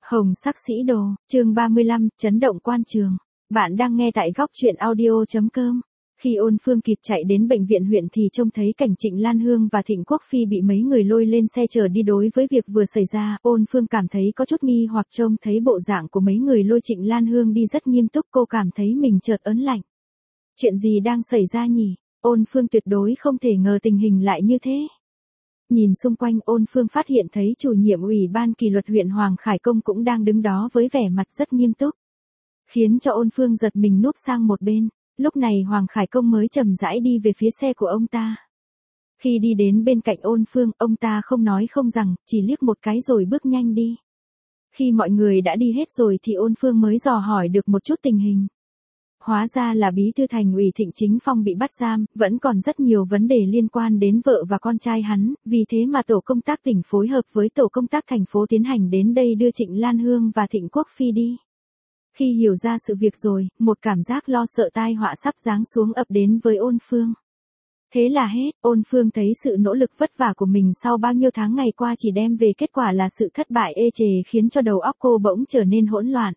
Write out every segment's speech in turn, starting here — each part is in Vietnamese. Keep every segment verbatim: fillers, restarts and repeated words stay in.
Hồng sắc sĩ đồ, chương ba mươi lăm, chấn động quan trường. Bạn đang nghe tại góc truyện audio.com. Khi Ôn Phương kịp chạy đến bệnh viện huyện thì trông thấy cảnh Trịnh Lan Hương và Thịnh Quốc Phi bị mấy người lôi lên xe chở đi. Đối với việc vừa xảy ra, Ôn Phương cảm thấy có chút nghi hoặc. Trông thấy bộ dạng của mấy người lôi Trịnh Lan Hương đi rất nghiêm túc, cô cảm thấy mình chợt ớn lạnh. Chuyện gì đang xảy ra nhỉ? Ôn Phương tuyệt đối không thể ngờ tình hình lại như thế. Nhìn xung quanh, Ôn Phương phát hiện thấy chủ nhiệm ủy ban kỷ luật huyện Hoàng Khải Công cũng đang đứng đó với vẻ mặt rất nghiêm túc. Khiến cho Ôn Phương giật mình núp sang một bên. Lúc này Hoàng Khải Công mới chậm rãi đi về phía xe của ông ta. Khi đi đến bên cạnh Ôn Phương, ông ta không nói không rằng, chỉ liếc một cái rồi bước nhanh đi. Khi mọi người đã đi hết rồi thì Ôn Phương mới dò hỏi được một chút tình hình. Hóa ra là bí thư thành ủy Thịnh Chính Phong bị bắt giam, vẫn còn rất nhiều vấn đề liên quan đến vợ và con trai hắn, vì thế mà tổ công tác tỉnh phối hợp với tổ công tác thành phố tiến hành đến đây đưa Trịnh Lan Hương và Thịnh Quốc Phi đi. Khi hiểu ra sự việc rồi, một cảm giác lo sợ tai họa sắp giáng xuống ập đến với Ôn Phương. Thế là hết, Ôn Phương thấy sự nỗ lực vất vả của mình sau bao nhiêu tháng ngày qua chỉ đem về kết quả là sự thất bại ê chề, khiến cho đầu óc cô bỗng trở nên hỗn loạn.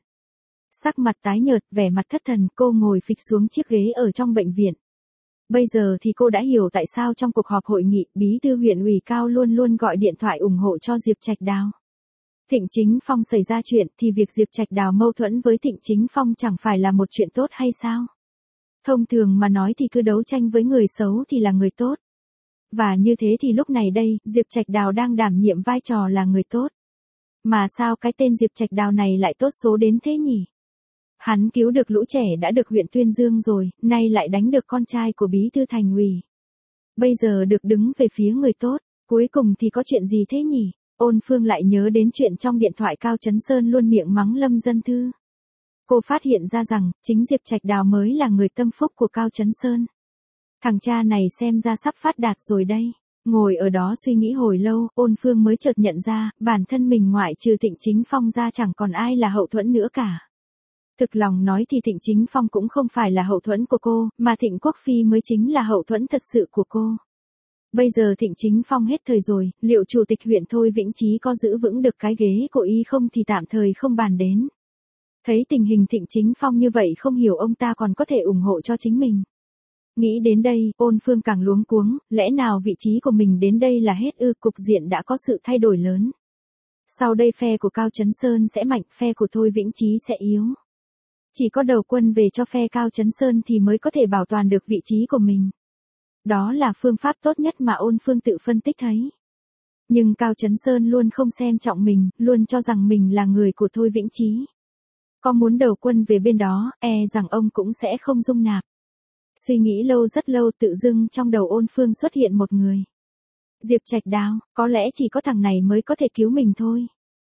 Sắc mặt tái nhợt, vẻ mặt thất thần, cô ngồi phịch xuống chiếc ghế ở trong bệnh viện. Bây giờ thì cô đã hiểu tại sao trong cuộc họp hội nghị, bí thư huyện ủy Cao luôn luôn gọi điện thoại ủng hộ cho Diệp Trạch Đào. Thịnh Chính Phong xảy ra chuyện thì việc Diệp Trạch Đào mâu thuẫn với Thịnh Chính Phong chẳng phải là một chuyện tốt hay sao? Thông thường mà nói thì cứ đấu tranh với người xấu thì là người tốt. Và như thế thì lúc này đây, Diệp Trạch Đào đang đảm nhiệm vai trò là người tốt. Mà sao cái tên Diệp Trạch Đào này lại tốt số đến thế nhỉ? Hắn cứu được lũ trẻ đã được huyện tuyên dương rồi, nay lại đánh được con trai của bí thư thành ủy. Bây giờ được đứng về phía người tốt, cuối cùng thì có chuyện gì thế nhỉ? Ôn Phương lại nhớ đến chuyện trong điện thoại Cao Chấn Sơn luôn miệng mắng Lâm Dân Thư. Cô phát hiện ra rằng, chính Diệp Trạch Đào mới là người tâm phúc của Cao Chấn Sơn. Thằng cha này xem ra sắp phát đạt rồi đây. Ngồi ở đó suy nghĩ hồi lâu, Ôn Phương mới chợt nhận ra, bản thân mình ngoại trừ Thịnh Chính Phong ra chẳng còn ai là hậu thuẫn nữa cả. Thực lòng nói thì Thịnh Chính Phong cũng không phải là hậu thuẫn của cô, mà Thịnh Quốc Phi mới chính là hậu thuẫn thật sự của cô. Bây giờ Thịnh Chính Phong hết thời rồi, liệu chủ tịch huyện Thôi Vĩnh Chí có giữ vững được cái ghế của y không thì tạm thời không bàn đến. Thấy tình hình Thịnh Chính Phong như vậy không hiểu ông ta còn có thể ủng hộ cho chính mình. Nghĩ đến đây, Ôn Phương càng luống cuống, lẽ nào vị trí của mình đến đây là hết ư? Cục diện đã có sự thay đổi lớn. Sau đây phe của Cao Chấn Sơn sẽ mạnh, phe của Thôi Vĩnh Chí sẽ yếu. Chỉ có đầu quân về cho phe Cao Chấn Sơn thì mới có thể bảo toàn được vị trí của mình. Đó là phương pháp tốt nhất mà Ôn Phương tự phân tích thấy. Nhưng Cao Chấn Sơn luôn không xem trọng mình, luôn cho rằng mình là người của Thôi Vĩnh Chí. Có muốn đầu quân về bên đó, e rằng ông cũng sẽ không dung nạp. Suy nghĩ lâu rất lâu, tự dưng trong đầu Ôn Phương xuất hiện một người. Diệp Trạch Đào, có lẽ chỉ có thằng này mới có thể cứu mình thôi.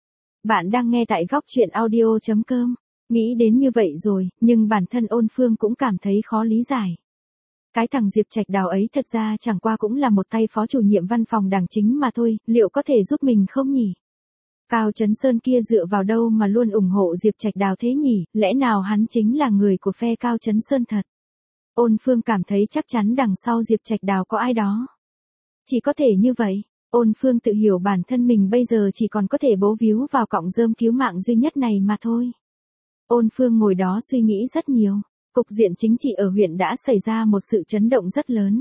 Bạn đang nghe tại góc truyện audio.com. Nghĩ đến như vậy rồi, nhưng bản thân Ôn Phương cũng cảm thấy khó lý giải. Cái thằng Diệp Trạch Đào ấy thật ra chẳng qua cũng là một tay phó chủ nhiệm văn phòng đảng chính mà thôi, liệu có thể giúp mình không nhỉ? Cao Chấn Sơn kia dựa vào đâu mà luôn ủng hộ Diệp Trạch Đào thế nhỉ? Lẽ nào hắn chính là người của phe Cao Chấn Sơn thật? Ôn Phương cảm thấy chắc chắn đằng sau Diệp Trạch Đào có ai đó. Chỉ có thể như vậy. Ôn Phương tự hiểu bản thân mình bây giờ chỉ còn có thể bấu víu vào cọng rơm cứu mạng duy nhất này mà thôi. Ôn Phương ngồi đó suy nghĩ rất nhiều. Cục diện chính trị ở huyện đã xảy ra một sự chấn động rất lớn.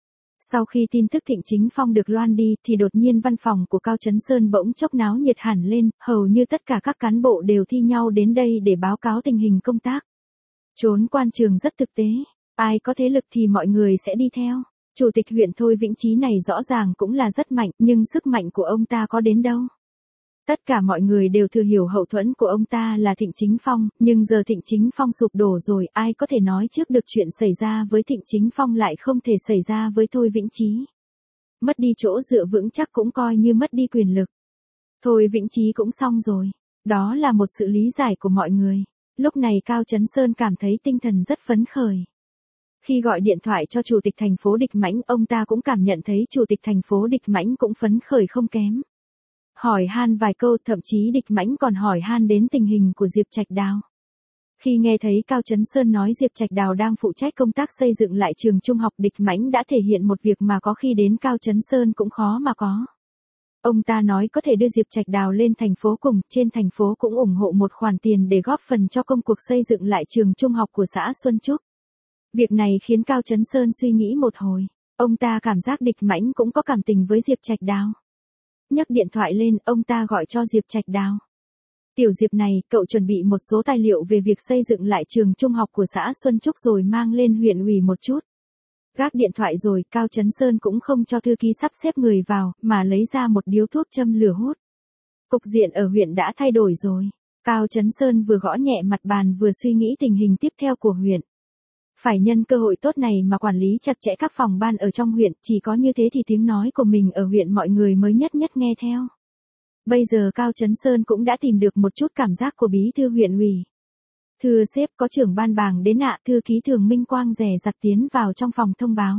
Sau khi tin tức Thịnh Chính Phong được loan đi thì đột nhiên văn phòng của Cao Chấn Sơn bỗng chốc náo nhiệt hẳn lên, hầu như tất cả các cán bộ đều thi nhau đến đây để báo cáo tình hình công tác. Trốn quan trường rất thực tế, ai có thế lực thì mọi người sẽ đi theo. Chủ tịch huyện Thôi Vĩnh Chí này rõ ràng cũng là rất mạnh, nhưng sức mạnh của ông ta có đến đâu. Tất cả mọi người đều thừa hiểu hậu thuẫn của ông ta là Thịnh Chính Phong, nhưng giờ Thịnh Chính Phong sụp đổ rồi, ai có thể nói trước được chuyện xảy ra với Thịnh Chính Phong lại không thể xảy ra với Thôi Vĩnh Chí. Mất đi chỗ dựa vững chắc cũng coi như mất đi quyền lực. Thôi Vĩnh Chí cũng xong rồi. Đó là một sự lý giải của mọi người. Lúc này Cao Chấn Sơn cảm thấy tinh thần rất phấn khởi. Khi gọi điện thoại cho chủ tịch thành phố Địch Mãnh, ông ta cũng cảm nhận thấy chủ tịch thành phố Địch Mãnh cũng phấn khởi không kém. Hỏi han vài câu, thậm chí Địch Mãnh còn hỏi han đến tình hình của Diệp Trạch Đào. Khi nghe thấy Cao Chấn Sơn nói Diệp Trạch Đào đang phụ trách công tác xây dựng lại trường trung học, Địch Mãnh đã thể hiện một việc mà có khi đến Cao Chấn Sơn cũng khó mà có. Ông ta nói có thể đưa Diệp Trạch Đào lên thành phố cùng, trên thành phố cũng ủng hộ một khoản tiền để góp phần cho công cuộc xây dựng lại trường trung học của xã Xuân Trúc. Việc này khiến Cao Chấn Sơn suy nghĩ một hồi, ông ta cảm giác Địch Mãnh cũng có cảm tình với Diệp Trạch Đào. Nhấc điện thoại lên, ông ta gọi cho Diệp Trạch Đào. Tiểu Diệp này, cậu chuẩn bị một số tài liệu về việc xây dựng lại trường trung học của xã Xuân Trúc rồi mang lên huyện ủy một chút. Gác điện thoại rồi, Cao Chấn Sơn cũng không cho thư ký sắp xếp người vào, mà lấy ra một điếu thuốc châm lửa hút. Cục diện ở huyện đã thay đổi rồi. Cao Chấn Sơn vừa gõ nhẹ mặt bàn vừa suy nghĩ tình hình tiếp theo của huyện. Phải nhân cơ hội tốt này mà quản lý chặt chẽ các phòng ban ở trong huyện, chỉ có như thế thì tiếng nói của mình ở huyện mọi người mới nhất nhất nghe theo. Bây giờ Cao Chấn Sơn cũng đã tìm được một chút cảm giác của bí thư huyện ủy. Thưa sếp, có trưởng ban Bàng đến ạ. Thư ký Thường Minh Quang rè rặt tiến vào trong phòng thông báo.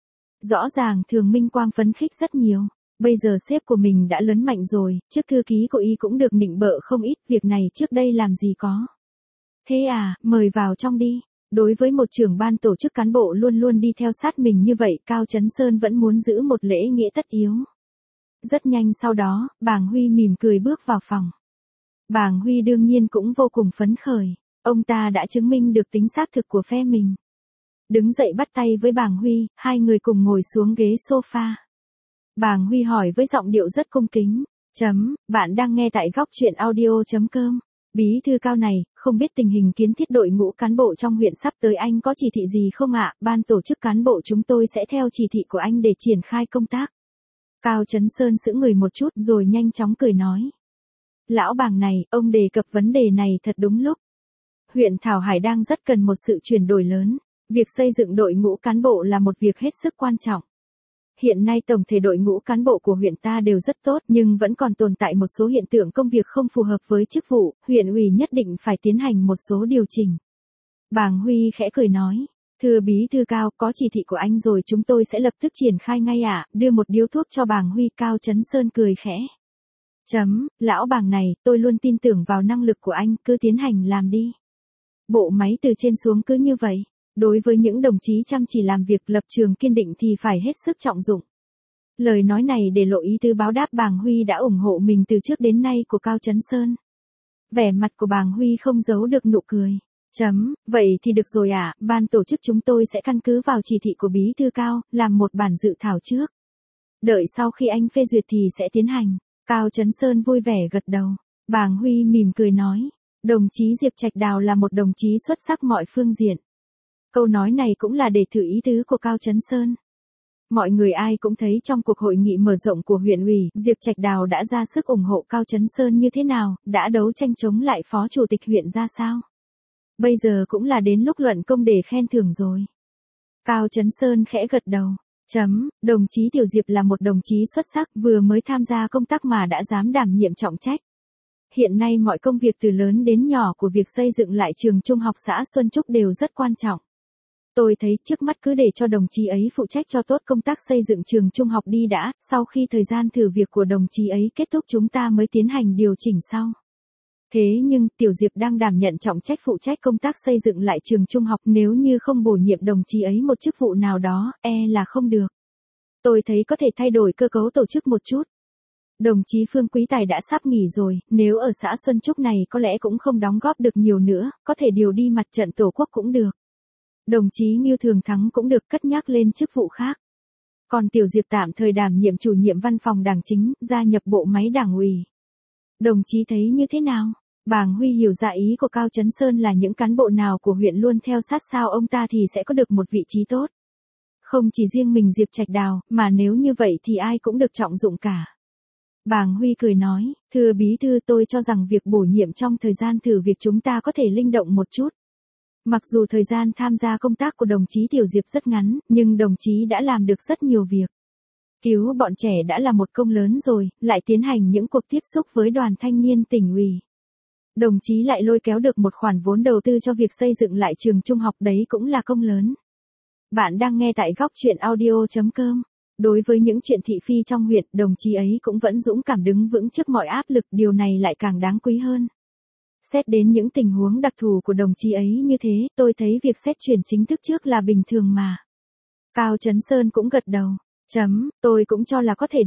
Rõ ràng Thường Minh Quang phấn khích rất nhiều. Bây giờ sếp của mình đã lớn mạnh rồi, trước thư ký của y cũng được nịnh bợ không ít, việc này trước đây làm gì có. Thế à, mời vào trong đi. Đối với một trưởng ban tổ chức cán bộ luôn luôn đi theo sát mình như vậy, Cao Chấn Sơn vẫn muốn giữ một lễ nghĩa tất yếu. Rất nhanh sau đó, Bàng Huy mỉm cười bước vào phòng. Bàng Huy đương nhiên cũng vô cùng phấn khởi. Ông ta đã chứng minh được tính xác thực của phe mình. Đứng dậy bắt tay với Bàng Huy, hai người cùng ngồi xuống ghế sofa. Bàng Huy hỏi với giọng điệu rất cung kính. Chấm, bạn đang nghe tại góc truyện audio.com. Bí thư Cao này, không biết tình hình kiến thiết đội ngũ cán bộ trong huyện sắp tới anh có chỉ thị gì không ạ? Ban tổ chức cán bộ chúng tôi sẽ theo chỉ thị của anh để triển khai công tác. Cao Chấn Sơn sững người một chút rồi nhanh chóng cười nói. Lão Bàng này, ông đề cập vấn đề này thật đúng lúc. Huyện Thảo Hải đang rất cần một sự chuyển đổi lớn. Việc xây dựng đội ngũ cán bộ là một việc hết sức quan trọng. Hiện nay tổng thể đội ngũ cán bộ của huyện ta đều rất tốt nhưng vẫn còn tồn tại một số hiện tượng công việc không phù hợp với chức vụ, huyện ủy nhất định phải tiến hành một số điều chỉnh. Bàng Huy khẽ cười nói, thưa bí thư Cao, có chỉ thị của anh rồi chúng tôi sẽ lập tức triển khai ngay ạ. Đưa một điếu thuốc cho Bàng Huy. Cao Chấn Sơn cười khẽ. Chấm, lão Bàng này, tôi luôn tin tưởng vào năng lực của anh, cứ tiến hành làm đi. Bộ máy từ trên xuống cứ như vậy. Đối với những đồng chí chăm chỉ làm việc lập trường kiên định thì phải hết sức trọng dụng. Lời nói này để lộ ý tứ báo đáp Bàng Huy đã ủng hộ mình từ trước đến nay của Cao Chấn Sơn. Vẻ mặt của Bàng Huy không giấu được nụ cười. Chấm, vậy thì được rồi ạ, ban tổ chức chúng tôi sẽ căn cứ vào chỉ thị của bí thư Cao, làm một bản dự thảo trước. Đợi sau khi anh phê duyệt thì sẽ tiến hành. Cao Chấn Sơn vui vẻ gật đầu. Bàng Huy mỉm cười nói, đồng chí Diệp Trạch Đào là một đồng chí xuất sắc mọi phương diện. Câu nói này cũng là để thử ý tứ của Cao Chấn Sơn. Mọi người ai cũng thấy trong cuộc hội nghị mở rộng của huyện ủy, Diệp Trạch Đào đã ra sức ủng hộ Cao Chấn Sơn như thế nào, đã đấu tranh chống lại phó chủ tịch huyện ra sao. Bây giờ cũng là đến lúc luận công để khen thưởng rồi. Cao Chấn Sơn khẽ gật đầu. Chấm, đồng chí Tiểu Diệp là một đồng chí xuất sắc, vừa mới tham gia công tác mà đã dám đảm nhiệm trọng trách. Hiện nay mọi công việc từ lớn đến nhỏ của việc xây dựng lại trường trung học xã Xuân Trúc đều rất quan trọng. Tôi thấy trước mắt cứ để cho đồng chí ấy phụ trách cho tốt công tác xây dựng trường trung học đi đã, sau khi thời gian thử việc của đồng chí ấy kết thúc chúng ta mới tiến hành điều chỉnh sau. Thế nhưng, Tiểu Diệp đang đảm nhận trọng trách phụ trách công tác xây dựng lại trường trung học, nếu như không bổ nhiệm đồng chí ấy một chức vụ nào đó, e là không được. Tôi thấy có thể thay đổi cơ cấu tổ chức một chút. Đồng chí Phương Quý Tài đã sắp nghỉ rồi, nếu ở xã Xuân Trúc này có lẽ cũng không đóng góp được nhiều nữa, có thể điều đi mặt trận tổ quốc cũng được. Đồng chí Ngưu Thường Thắng cũng được cất nhắc lên chức vụ khác. Còn Tiểu Diệp tạm thời đảm nhiệm chủ nhiệm văn phòng đảng chính, gia nhập bộ máy đảng ủy. Đồng chí thấy như thế nào? Bàng Huy hiểu ra ý của Cao Chấn Sơn là những cán bộ nào của huyện luôn theo sát sao ông ta thì sẽ có được một vị trí tốt. Không chỉ riêng mình Diệp Trạch Đào, mà nếu như vậy thì ai cũng được trọng dụng cả. Bàng Huy cười nói, thưa bí thư tôi cho rằng việc bổ nhiệm trong thời gian thử việc chúng ta có thể linh động một chút. Mặc dù thời gian tham gia công tác của đồng chí Tiểu Diệp rất ngắn, nhưng đồng chí đã làm được rất nhiều việc. Cứu bọn trẻ đã là một công lớn rồi, lại tiến hành những cuộc tiếp xúc với đoàn thanh niên tỉnh ủy. Đồng chí lại lôi kéo được một khoản vốn đầu tư cho việc xây dựng lại trường trung học, đấy cũng là công lớn. Bạn đang nghe tại góc truyện audio.com. Đối với những chuyện thị phi trong huyện, đồng chí ấy cũng vẫn dũng cảm đứng vững trước mọi áp lực, điều này lại càng đáng quý hơn. Xét đến những tình huống đặc thù của đồng chí ấy như thế, tôi thấy việc xét chuyển chính thức trước là bình thường mà. Cao Chấn Sơn cũng gật đầu. Chấm, tôi cũng cho là có thể được.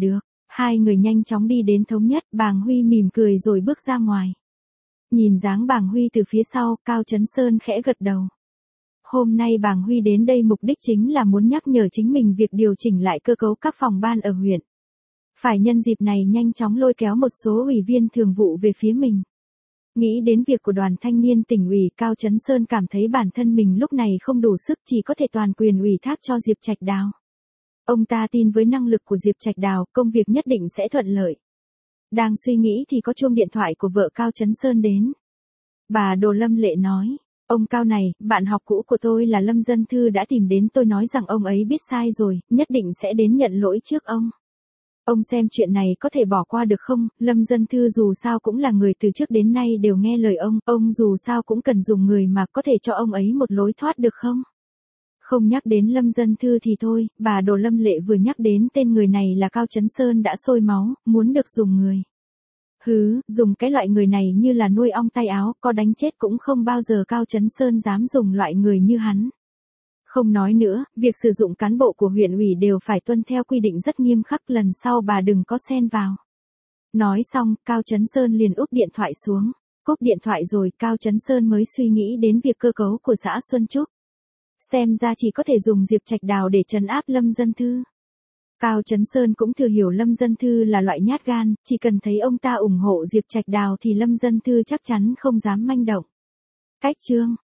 Hai người nhanh chóng đi đến thống nhất, Bàng Huy mỉm cười rồi bước ra ngoài. Nhìn dáng Bàng Huy từ phía sau, Cao Chấn Sơn khẽ gật đầu. Hôm nay Bàng Huy đến đây mục đích chính là muốn nhắc nhở chính mình việc điều chỉnh lại cơ cấu các phòng ban ở huyện. Phải nhân dịp này nhanh chóng lôi kéo một số ủy viên thường vụ về phía mình. Nghĩ đến việc của đoàn thanh niên tỉnh ủy, Cao Chấn Sơn cảm thấy bản thân mình lúc này không đủ sức, chỉ có thể toàn quyền ủy thác cho Diệp Trạch Đào. Ông ta tin với năng lực của Diệp Trạch Đào, công việc nhất định sẽ thuận lợi. Đang suy nghĩ thì có chuông điện thoại của vợ Cao Chấn Sơn đến. Bà Đồ Lâm Lệ nói, ông Cao này, bạn học cũ của tôi là Lâm Dân Thư đã tìm đến tôi nói rằng ông ấy biết sai rồi, nhất định sẽ đến nhận lỗi trước ông. Ông xem chuyện này có thể bỏ qua được không? Lâm Dân Thư dù sao cũng là người từ trước đến nay đều nghe lời ông, ông dù sao cũng cần dùng người mà, có thể cho ông ấy một lối thoát được không? Không nhắc đến Lâm Dân Thư thì thôi, bà Đồ Lâm Lệ vừa nhắc đến tên người này là Cao Chấn Sơn đã sôi máu, muốn được dùng người. Hứ, dùng cái loại người này như là nuôi ong tay áo, có đánh chết cũng không bao giờ Cao Chấn Sơn dám dùng loại người như hắn. Không nói nữa, việc sử dụng cán bộ của huyện ủy đều phải tuân theo quy định rất nghiêm khắc, lần sau bà đừng có xen vào. Nói xong, Cao Chấn Sơn liền úp điện thoại xuống. Cúp điện thoại rồi, Cao Chấn Sơn mới suy nghĩ đến việc cơ cấu của xã Xuân Trúc. Xem ra chỉ có thể dùng Diệp Trạch Đào để trấn áp Lâm Dân Thư. Cao Chấn Sơn cũng thừa hiểu Lâm Dân Thư là loại nhát gan, chỉ cần thấy ông ta ủng hộ Diệp Trạch Đào thì Lâm Dân Thư chắc chắn không dám manh động. Cách chương